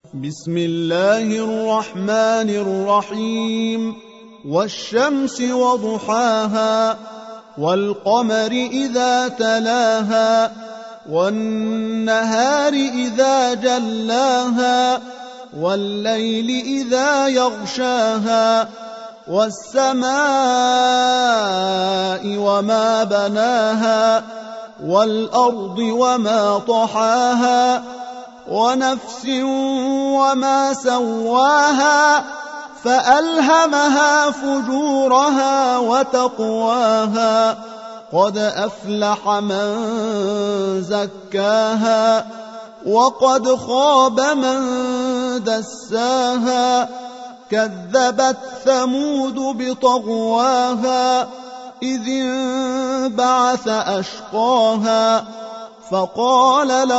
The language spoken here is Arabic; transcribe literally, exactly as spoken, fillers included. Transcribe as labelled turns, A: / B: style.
A: بسم الله الرحمن الرحيم والشمس وضحاها والقمر إذا تلاها والنهار إذا جلاها والليل إذا يغشاها والسماء وما بناها والأرض وما طحاها ونفس وما سواها فألهمها فجورها وتقواها قد أفلح من زكاها وقد خاب من دساها كذبت ثمود بطغواها إذ انبعث أشقاها فقال